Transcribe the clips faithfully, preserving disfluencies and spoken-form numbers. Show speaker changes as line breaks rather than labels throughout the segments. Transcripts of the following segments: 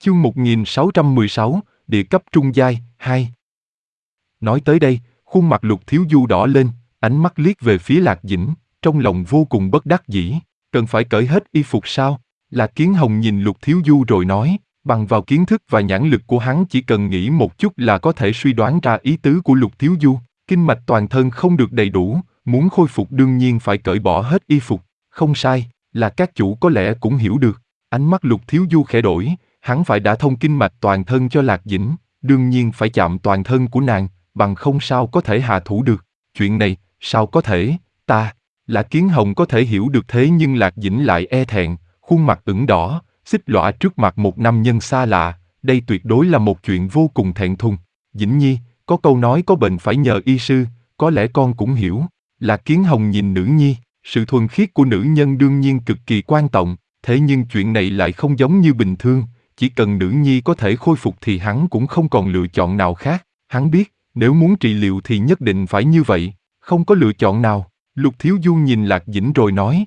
Chương một nghìn sáu trăm mười sáu, địa cấp trung giai, hai. Nói tới đây, khuôn mặt Lục Thiếu Du đỏ lên, ánh mắt liếc về phía Lạc Dĩnh, trong lòng vô cùng bất đắc dĩ. Cần phải cởi hết y phục sao? Lạc Kiến Hồng nhìn Lục Thiếu Du rồi nói, bằng vào kiến thức và nhãn lực của hắn chỉ cần nghĩ một chút là có thể suy đoán ra ý tứ của Lục Thiếu Du. Kinh mạch toàn thân không được đầy đủ, muốn khôi phục đương nhiên phải cởi bỏ hết y phục. Không sai, là các chủ có lẽ cũng hiểu được. Ánh mắt Lục Thiếu Du khẽ đổi, hắn phải đã thông kinh mạch toàn thân cho Lạc Dĩnh, đương nhiên phải chạm toàn thân của nàng, bằng không sao có thể hạ thủ được. Chuyện này, sao có thể, ta, Lạc Kiến Hồng có thể hiểu được thế nhưng Lạc Dĩnh lại e thẹn, khuôn mặt ửng đỏ, xích lõa trước mặt một nam nhân xa lạ, đây tuyệt đối là một chuyện vô cùng thẹn thùng. Dĩnh Nhi, có câu nói có bệnh phải nhờ y sư, có lẽ con cũng hiểu. Lạc Kiến Hồng nhìn nữ nhi, sự thuần khiết của nữ nhân đương nhiên cực kỳ quan trọng, thế nhưng chuyện này lại không giống như bình thường, chỉ cần nữ nhi có thể khôi phục thì hắn cũng không còn lựa chọn nào khác. Hắn biết, nếu muốn trị liệu thì nhất định phải như vậy, không có lựa chọn nào. Lục Thiếu Du nhìn Lạc Dĩnh rồi nói.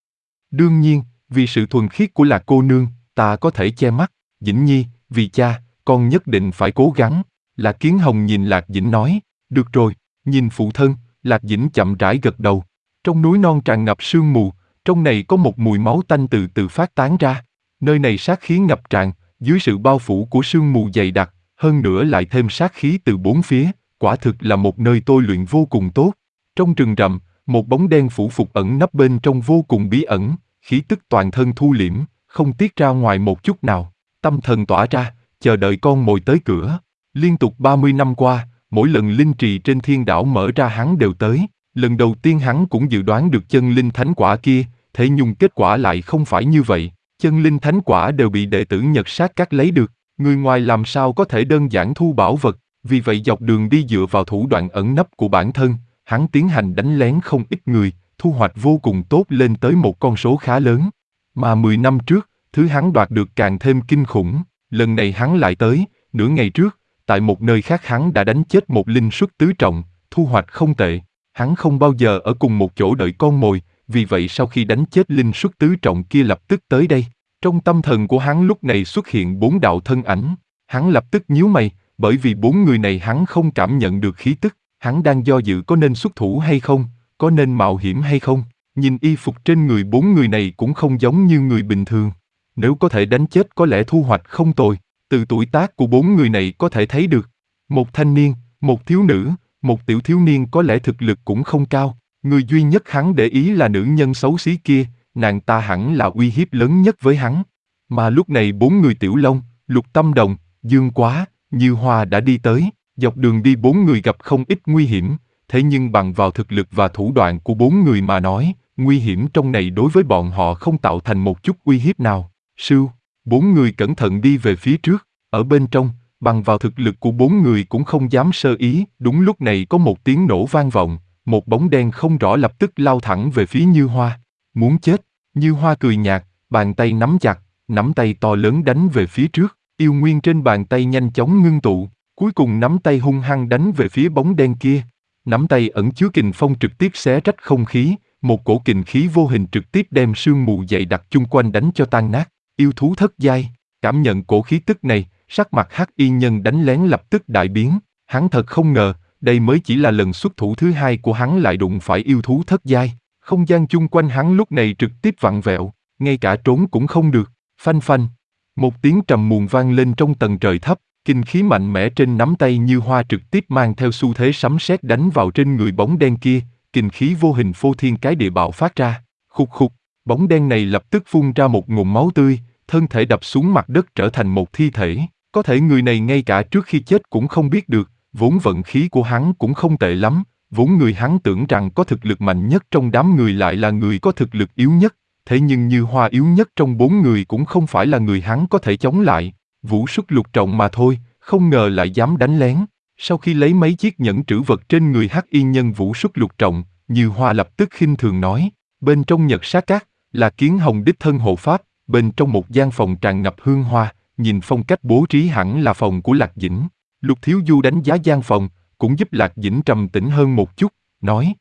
Đương nhiên, vì sự thuần khiết của Lạc cô nương, ta có thể che mắt. Dĩnh Nhi, vì cha, con nhất định phải cố gắng. Lạc Kiến Hồng nhìn Lạc Dĩnh nói, được rồi, nhìn phụ thân. Lạc Dĩnh chậm rãi gật đầu. Trong núi non tràn ngập sương mù, trong này có một mùi máu tanh từ từ phát tán ra. Nơi này sát khí ngập tràn, dưới sự bao phủ của sương mù dày đặc, hơn nữa lại thêm sát khí từ bốn phía, quả thực là một nơi tôi luyện vô cùng tốt. Trong rừng rậm, một bóng đen phủ phục ẩn nấp bên trong vô cùng bí ẩn, khí tức toàn thân thu liễm, không tiết ra ngoài một chút nào. Tâm thần tỏa ra, chờ đợi con mồi tới cửa. Liên tục ba mươi năm qua, mỗi lần linh trì trên thiên đảo mở ra hắn đều tới. Lần đầu tiên hắn cũng dự đoán được chân linh thánh quả kia, thế nhưng kết quả lại không phải như vậy. Chân linh thánh quả đều bị đệ tử Nhật Sát Các lấy được, người ngoài làm sao có thể đơn giản thu bảo vật, vì vậy dọc đường đi dựa vào thủ đoạn ẩn nấp của bản thân, hắn tiến hành đánh lén không ít người, thu hoạch vô cùng tốt lên tới một con số khá lớn. Mà mười năm trước, thứ hắn đoạt được càng thêm kinh khủng, lần này hắn lại tới, nửa ngày trước, tại một nơi khác hắn đã đánh chết một linh xuất tứ trọng, thu hoạch không tệ. Hắn không bao giờ ở cùng một chỗ đợi con mồi, vì vậy sau khi đánh chết linh xuất tứ trọng kia lập tức tới đây. Trong tâm thần của hắn lúc này xuất hiện bốn đạo thân ảnh, hắn lập tức nhíu mày, bởi vì bốn người này hắn không cảm nhận được khí tức, hắn đang do dự có nên xuất thủ hay không, có nên mạo hiểm hay không. Nhìn y phục trên người bốn người này cũng không giống như người bình thường. Nếu có thể đánh chết có lẽ thu hoạch không tồi, từ tuổi tác của bốn người này có thể thấy được. Một thanh niên, một thiếu nữ, một tiểu thiếu niên có lẽ thực lực cũng không cao. Người duy nhất hắn để ý là nữ nhân xấu xí kia, nàng ta hẳn là uy hiếp lớn nhất với hắn. Mà lúc này bốn người Tiểu Long, Lục Tâm Đồng, Dương Quá, Như Hoa đã đi tới. Dọc đường đi bốn người gặp không ít nguy hiểm, thế nhưng bằng vào thực lực và thủ đoạn của bốn người mà nói, nguy hiểm trong này đối với bọn họ không tạo thành một chút uy hiếp nào. Sưu, bốn người cẩn thận đi về phía trước, ở bên trong, bằng vào thực lực của bốn người cũng không dám sơ ý. Đúng lúc này có một tiếng nổ vang vọng, một bóng đen không rõ lập tức lao thẳng về phía Như Hoa. Muốn chết, Như Hoa cười nhạt, bàn tay nắm chặt, nắm tay to lớn đánh về phía trước, yêu nguyên trên bàn tay nhanh chóng ngưng tụ, cuối cùng nắm tay hung hăng đánh về phía bóng đen kia. Nắm tay ẩn chứa kình phong trực tiếp xé rách không khí, một cổ kình khí vô hình trực tiếp đem sương mù dày đặc chung quanh đánh cho tan nát. Yêu thú thất giai, cảm nhận cổ khí tức này, sắc mặt Hắc Y Nhân đánh lén lập tức đại biến, hắn thật không ngờ, đây mới chỉ là lần xuất thủ thứ hai của hắn lại đụng phải yêu thú thất giai. Không gian chung quanh hắn lúc này trực tiếp vặn vẹo, ngay cả trốn cũng không được. Phanh phanh, một tiếng trầm muộn vang lên trong tầng trời thấp, kinh khí mạnh mẽ trên nắm tay Như Hoa trực tiếp mang theo xu thế sấm sét đánh vào trên người bóng đen kia, kinh khí vô hình phô thiên cái địa bạo phát ra. Khục khục, bóng đen này lập tức phun ra một ngụm máu tươi, thân thể đập xuống mặt đất trở thành một thi thể. Có thể người này ngay cả trước khi chết cũng không biết được, vốn vận khí của hắn cũng không tệ lắm, vốn người hắn tưởng rằng có thực lực mạnh nhất trong đám người lại là người có thực lực yếu nhất, thế nhưng Như Hoa yếu nhất trong bốn người cũng không phải là người hắn có thể chống lại, vũ xuất lục trọng mà thôi, không ngờ lại dám đánh lén. Sau khi lấy mấy chiếc nhẫn trữ vật trên người Hắc Y Nhân vũ xuất lục trọng, Như Hoa lập tức khinh thường nói, bên trong Nhật Sát Các là Kiến Hồng đích thân hộ pháp, bên trong một gian phòng tràn ngập hương hoa, nhìn phong cách bố trí hẳn là phòng của Lạc Dĩnh. Lục Thiếu Du đánh giá gian phòng, cũng giúp Lạc Dĩnh trầm tĩnh hơn một chút, nói: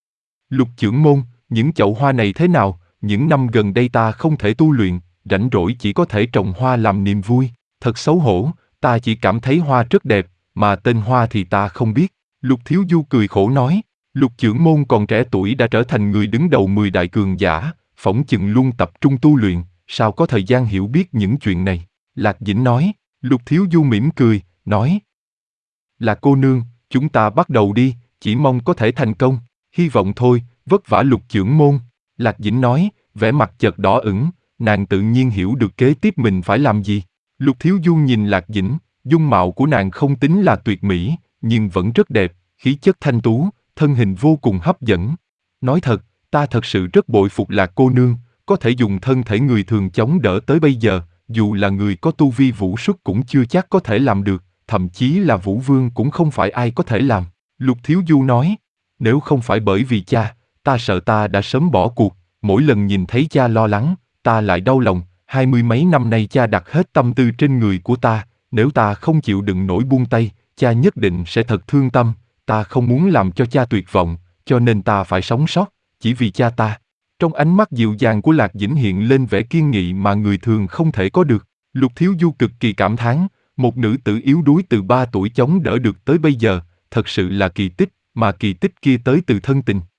Lục trưởng môn, những chậu hoa này thế nào? Những năm gần đây ta không thể tu luyện, rảnh rỗi chỉ có thể trồng hoa làm niềm vui. Thật xấu hổ, ta chỉ cảm thấy Hoa rất đẹp, mà tên Hoa thì ta không biết. Lục Thiếu Du cười khổ nói, Lục Chưởng Môn còn trẻ tuổi đã trở thành người đứng đầu mười đại cường giả, phỏng chừng luôn tập trung tu luyện, sao có thời gian hiểu biết những chuyện này. Lạc Dĩnh nói. Lục Thiếu Du mỉm cười, nói, là cô nương, chúng ta bắt đầu đi, chỉ mong có thể thành công, hy vọng thôi, vất vả Lục Chưởng Môn. Lạc Dĩnh nói, vẻ mặt chợt đỏ ửng, nàng tự nhiên hiểu được kế tiếp mình phải làm gì. Lục Thiếu Du nhìn Lạc Dĩnh, dung mạo của nàng không tính là tuyệt mỹ, nhưng vẫn rất đẹp, khí chất thanh tú, thân hình vô cùng hấp dẫn. Nói thật, ta thật sự rất bội phục Lạc cô nương, có thể dùng thân thể người thường chống đỡ tới bây giờ, dù là người có tu vi vũ xuất cũng chưa chắc có thể làm được, thậm chí là Vũ Vương cũng không phải ai có thể làm. Lục Thiếu Du nói, nếu không phải bởi vì cha, ta sợ ta đã sớm bỏ cuộc, mỗi lần nhìn thấy cha lo lắng, ta lại đau lòng, hai mươi mấy năm nay cha đặt hết tâm tư trên người của ta, nếu ta không chịu đựng nổi buông tay, cha nhất định sẽ thật thương tâm, ta không muốn làm cho cha tuyệt vọng, cho nên ta phải sống sót, chỉ vì cha ta. Trong ánh mắt dịu dàng của Lạc Dĩnh hiện lên vẻ kiên nghị mà người thường không thể có được. Lục Thiếu Du cực kỳ cảm thán, một nữ tử yếu đuối từ ba tuổi chống đỡ được tới bây giờ, thật sự là kỳ tích, mà kỳ tích kia tới từ thân tình.